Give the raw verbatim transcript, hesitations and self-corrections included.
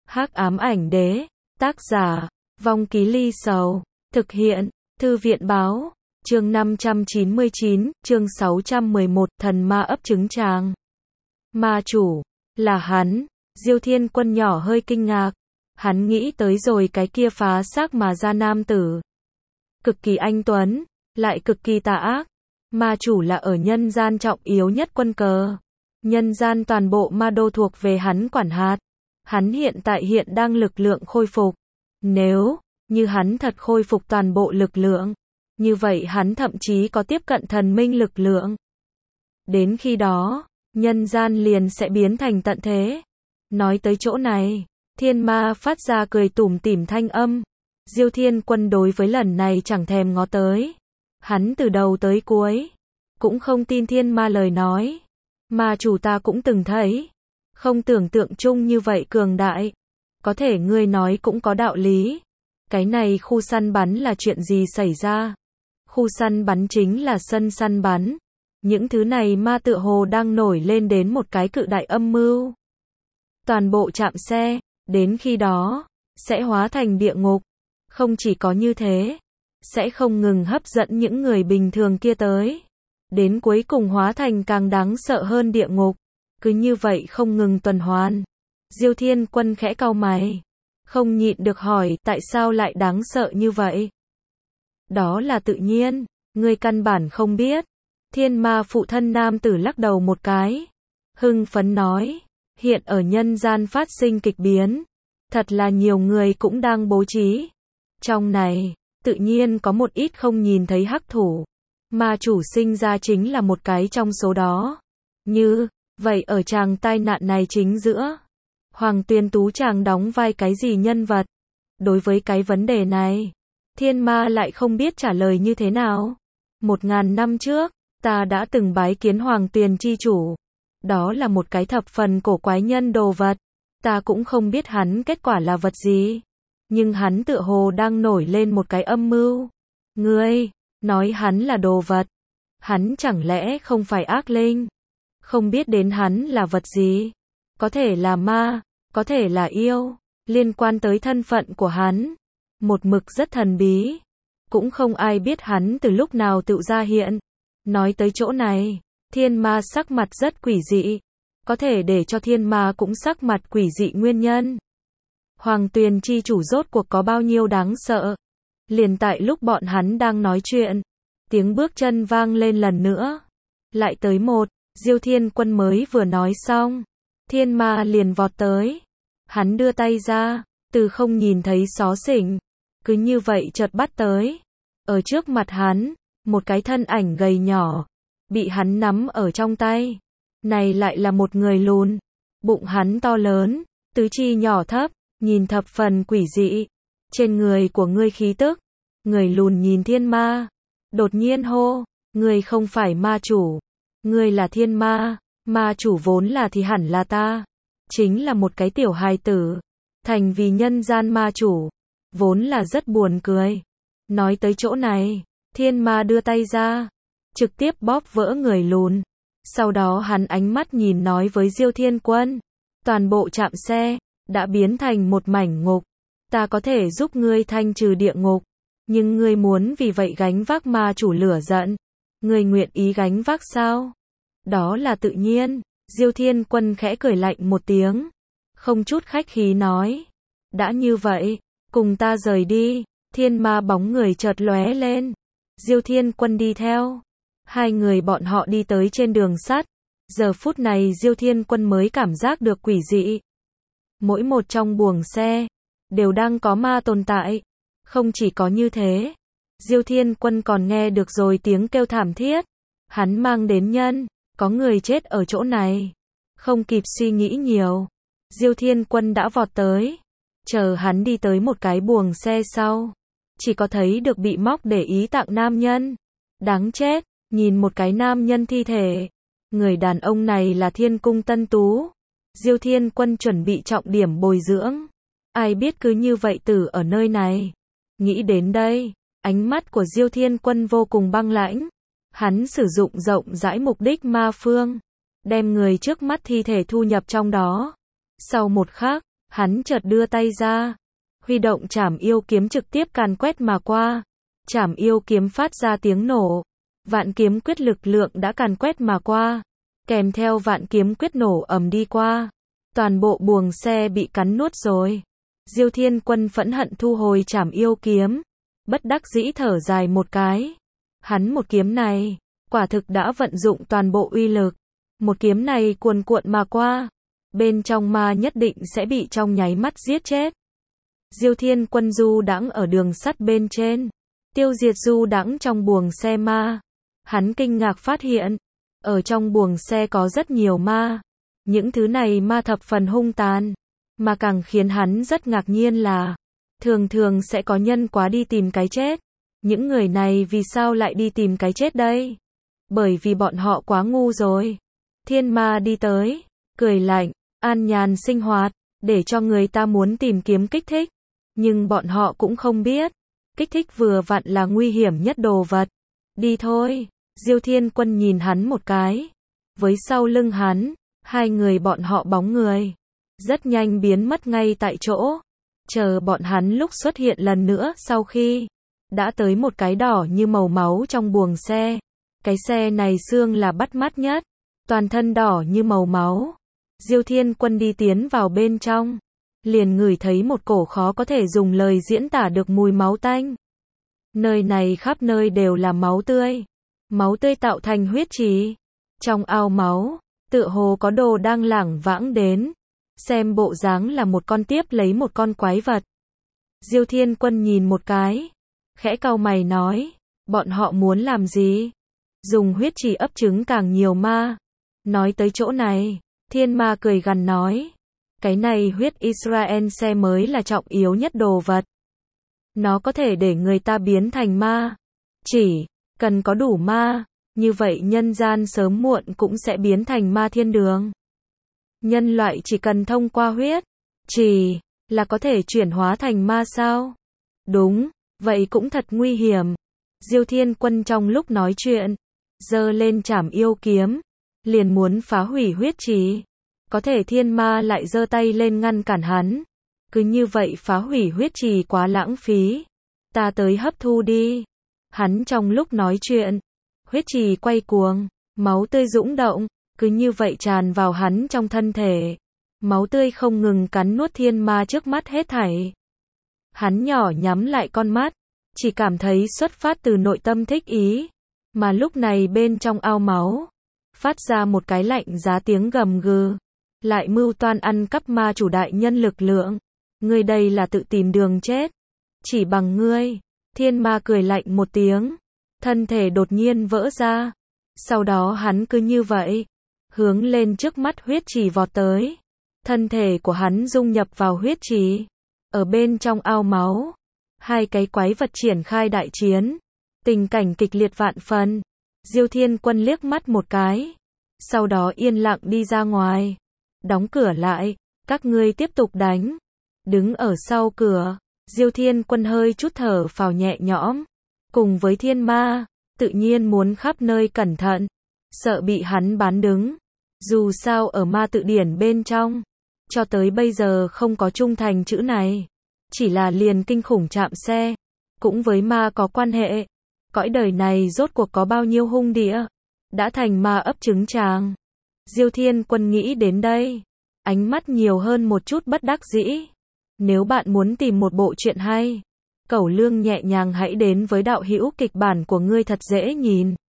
Hắc ám ảnh đế, tác giả, Vong Ký Ly Sầu, thực hiện, Thư viện báo, chương năm trăm chín mươi chín, chương sáu trăm mười một, thần ma ấp trứng tràng. Ma chủ, là hắn, Diêu Thiên Quân nhỏ hơi kinh ngạc, hắn nghĩ tới rồi cái kia phá xác mà ra nam tử. Cực kỳ anh tuấn, lại cực kỳ tà ác, ma chủ là ở nhân gian trọng yếu nhất quân cờ. Nhân gian toàn bộ ma đô thuộc về hắn quản hạt. Hắn hiện tại hiện đang lực lượng khôi phục. Nếu như hắn thật khôi phục toàn bộ lực lượng, như vậy hắn thậm chí có tiếp cận thần minh lực lượng. Đến khi đó, nhân gian liền sẽ biến thành tận thế. Nói tới chỗ này, thiên ma phát ra cười tủm tỉm thanh âm. Diêu Thiên Quân đối với lần này chẳng thèm ngó tới. Hắn từ đầu tới cuối cũng không tin thiên ma lời nói. Ma chủ ta cũng từng thấy, không tưởng tượng chung như vậy cường đại. Có thể ngươi nói cũng có đạo lý. Cái này khu săn bắn là chuyện gì xảy ra? Khu săn bắn chính là sân săn bắn. Những thứ này ma tựa hồ đang nổi lên đến một cái cự đại âm mưu. Toàn bộ trạm xe, đến khi đó, sẽ hóa thành địa ngục. Không chỉ có như thế, sẽ không ngừng hấp dẫn những người bình thường kia tới. Đến cuối cùng hóa thành càng đáng sợ hơn địa ngục. Cứ như vậy không ngừng tuần hoàn. Diêu Thiên Quân khẽ cau mày, không nhịn được hỏi tại sao lại đáng sợ như vậy. Đó là tự nhiên, ngươi căn bản không biết. Thiên ma phụ thân nam tử lắc đầu một cái, hưng phấn nói, hiện ở nhân gian phát sinh kịch biến. Thật là nhiều người cũng đang bố trí. Trong này, tự nhiên có một ít không nhìn thấy hắc thủ. Ma chủ sinh ra chính là một cái trong số đó. Như vậy ở chàng tai nạn này chính giữa, Hoàng Tuyền Tú chàng đóng vai cái gì nhân vật? Đối với cái vấn đề này, thiên ma lại không biết trả lời như thế nào. Một ngàn năm trước, ta đã từng bái kiến Hoàng Tuyền chi chủ. Đó là một cái thập phần cổ quái nhân đồ vật. Ta cũng không biết hắn kết quả là vật gì. Nhưng hắn tựa hồ đang nổi lên một cái âm mưu. Ngươi nói hắn là đồ vật. Hắn chẳng lẽ không phải ác linh? Không biết đến hắn là vật gì? Có thể là ma, có thể là yêu. Liên quan tới thân phận của hắn, một mực rất thần bí. Cũng không ai biết hắn từ lúc nào tự ra hiện. Nói tới chỗ này, thiên ma sắc mặt rất quỷ dị. Có thể để cho thiên ma cũng sắc mặt quỷ dị nguyên nhân. Hoàng Tuyền chi chủ rốt cuộc có bao nhiêu đáng sợ? Liền tại lúc bọn hắn đang nói chuyện, tiếng bước chân vang lên lần nữa. Lại tới một, Diêu Thiên Quân mới vừa nói xong, thiên ma liền vọt tới. Hắn đưa tay ra, từ không nhìn thấy xó xỉnh, cứ như vậy chợt bắt tới. Ở trước mặt hắn, một cái thân ảnh gầy nhỏ, bị hắn nắm ở trong tay. Này lại là một người lùn, bụng hắn to lớn, tứ chi nhỏ thấp, nhìn thập phần quỷ dị. Trên người của ngươi khí tức. Người lùn nhìn thiên ma, đột nhiên hô, ngươi không phải ma chủ, ngươi là thiên ma, ma chủ vốn là thì hẳn là ta, chính là một cái tiểu hài tử, thành vì nhân gian ma chủ, vốn là rất buồn cười. Nói tới chỗ này, thiên ma đưa tay ra, trực tiếp bóp vỡ người lùn, sau đó hắn ánh mắt nhìn nói với Diêu Thiên Quân, toàn bộ trạm xe, đã biến thành một mảnh ngục, ta có thể giúp ngươi thanh trừ địa ngục. Nhưng ngươi muốn vì vậy gánh vác ma chủ lửa giận. Ngươi nguyện ý gánh vác sao? Đó là tự nhiên. Diêu Thiên Quân khẽ cười lạnh một tiếng. Không chút khách khí nói. Đã như vậy, cùng ta rời đi. Thiên ma bóng người chợt lóe lên. Diêu Thiên Quân đi theo. Hai người bọn họ đi tới trên đường sắt. Giờ phút này Diêu Thiên Quân mới cảm giác được quỷ dị. Mỗi một trong buồng xe, đều đang có ma tồn tại. Không chỉ có như thế, Diêu Thiên Quân còn nghe được rồi tiếng kêu thảm thiết. Hắn mang đến nhân, có người chết ở chỗ này. Không kịp suy nghĩ nhiều, Diêu Thiên Quân đã vọt tới. Chờ hắn đi tới một cái buồng xe sau, chỉ có thấy được bị móc để ý tặng nam nhân. Đáng chết, nhìn một cái nam nhân thi thể. Người đàn ông này là Thiên Cung Tân Tú. Diêu Thiên Quân chuẩn bị trọng điểm bồi dưỡng. Ai biết cứ như vậy tử ở nơi này. Nghĩ đến đây, ánh mắt của Diêu Thiên Quân vô cùng băng lãnh. Hắn sử dụng rộng rãi mục đích ma phương, đem người trước mắt thi thể thu nhập trong đó. Sau một khắc, Hắn chợt đưa tay ra, huy động trảm yêu kiếm trực tiếp càn quét mà qua. Trảm yêu kiếm phát ra tiếng nổ, vạn kiếm quyết lực lượng đã càn quét mà qua, kèm theo vạn kiếm quyết nổ ầm đi qua. Toàn bộ buồng xe bị cắn nuốt rồi. Diêu Thiên Quân phẫn hận thu hồi trảm yêu kiếm, bất đắc dĩ thở dài một cái. Hắn một kiếm này, quả thực đã vận dụng toàn bộ uy lực. Một kiếm này cuồn cuộn mà qua, bên trong ma nhất định sẽ bị trong nháy mắt giết chết. Diêu Thiên Quân du đãng ở đường sắt bên trên, tiêu diệt du đãng trong buồng xe ma. Hắn kinh ngạc phát hiện, ở trong buồng xe có rất nhiều ma. Những thứ này ma thập phần hung tàn, mà càng khiến hắn rất ngạc nhiên là, thường thường sẽ có nhân quá đi tìm cái chết. Những người này vì sao lại đi tìm cái chết đây? Bởi vì bọn họ quá ngu rồi. Thiên ma đi tới, cười lạnh, an nhàn sinh hoạt, để cho người ta muốn tìm kiếm kích thích. Nhưng bọn họ cũng không biết, kích thích vừa vặn là nguy hiểm nhất đồ vật. Đi thôi. Diêu Thiên Quân nhìn hắn một cái. Với sau lưng hắn, hai người bọn họ bóng người rất nhanh biến mất ngay tại chỗ. Chờ bọn hắn lúc xuất hiện lần nữa sau khi đã tới một cái đỏ như màu máu trong buồng xe. Cái xe này xương là bắt mắt nhất, toàn thân đỏ như màu máu. Diêu Thiên Quân đi tiến vào bên trong, liền ngửi thấy một cổ khó có thể dùng lời diễn tả được mùi máu tanh. Nơi này khắp nơi đều là máu tươi, máu tươi tạo thành huyết trì. Trong ao máu, tựa hồ có đồ đang lảng vãng đến, xem bộ dáng là một con tiếp lấy một con quái vật. Diêu Thiên Quân nhìn một cái, khẽ cau mày nói, bọn họ muốn làm gì? Dùng huyết trì ấp trứng càng nhiều ma. Nói tới chỗ này, thiên ma cười gằn nói, cái này huyết Israel xe mới là trọng yếu nhất đồ vật. Nó có thể để người ta biến thành ma. Chỉ cần có đủ ma, như vậy nhân gian sớm muộn cũng sẽ biến thành ma thiên đường. Nhân loại chỉ cần thông qua huyết trì là có thể chuyển hóa thành ma sao? Đúng, vậy cũng thật nguy hiểm. Diêu Thiên Quân trong lúc nói chuyện, giơ lên trảm yêu kiếm, liền muốn phá hủy huyết trì. Có thể thiên ma lại giơ tay lên ngăn cản hắn. Cứ như vậy phá hủy huyết trì quá lãng phí. Ta tới hấp thu đi. Hắn trong lúc nói chuyện, huyết trì quay cuồng, máu tươi dũng động, cứ như vậy tràn vào hắn trong thân thể. Máu tươi không ngừng cắn nuốt thiên ma trước mắt hết thảy. Hắn nhỏ nhắm lại con mắt, chỉ cảm thấy xuất phát từ nội tâm thích ý. Mà lúc này bên trong ao máu, phát ra một cái lạnh giá tiếng gầm gừ. Lại mưu toan ăn cắp ma chủ đại nhân lực lượng. Ngươi đây là tự tìm đường chết. Chỉ bằng ngươi. Thiên ma cười lạnh một tiếng, thân thể đột nhiên vỡ ra. Sau đó hắn cứ như vậy, hướng lên trước mắt huyết trì vọt tới. Thân thể của hắn dung nhập vào huyết trì. Ở bên trong ao máu, hai cái quái vật triển khai đại chiến. Tình cảnh kịch liệt vạn phần. Diêu Thiên Quân liếc mắt một cái, sau đó yên lặng đi ra ngoài, đóng cửa lại. Các ngươi tiếp tục đánh. Đứng ở sau cửa, Diêu Thiên Quân hơi chút thở phào nhẹ nhõm. Cùng với thiên ma, tự nhiên muốn khắp nơi cẩn thận, sợ bị hắn bán đứng. Dù sao ở ma tự điển bên trong, cho tới bây giờ không có trung thành chữ này. Chỉ là liền kinh khủng chạm xe, cũng với ma có quan hệ. Cõi đời này rốt cuộc có bao nhiêu hung địa, đã thành ma ấp trứng tràng. Diêu Thiên Quân nghĩ đến đây, ánh mắt nhiều hơn một chút bất đắc dĩ. Nếu bạn muốn tìm một bộ truyện hay, cẩu lương nhẹ nhàng hãy đến với đạo hữu kịch bản của ngươi thật dễ nhìn.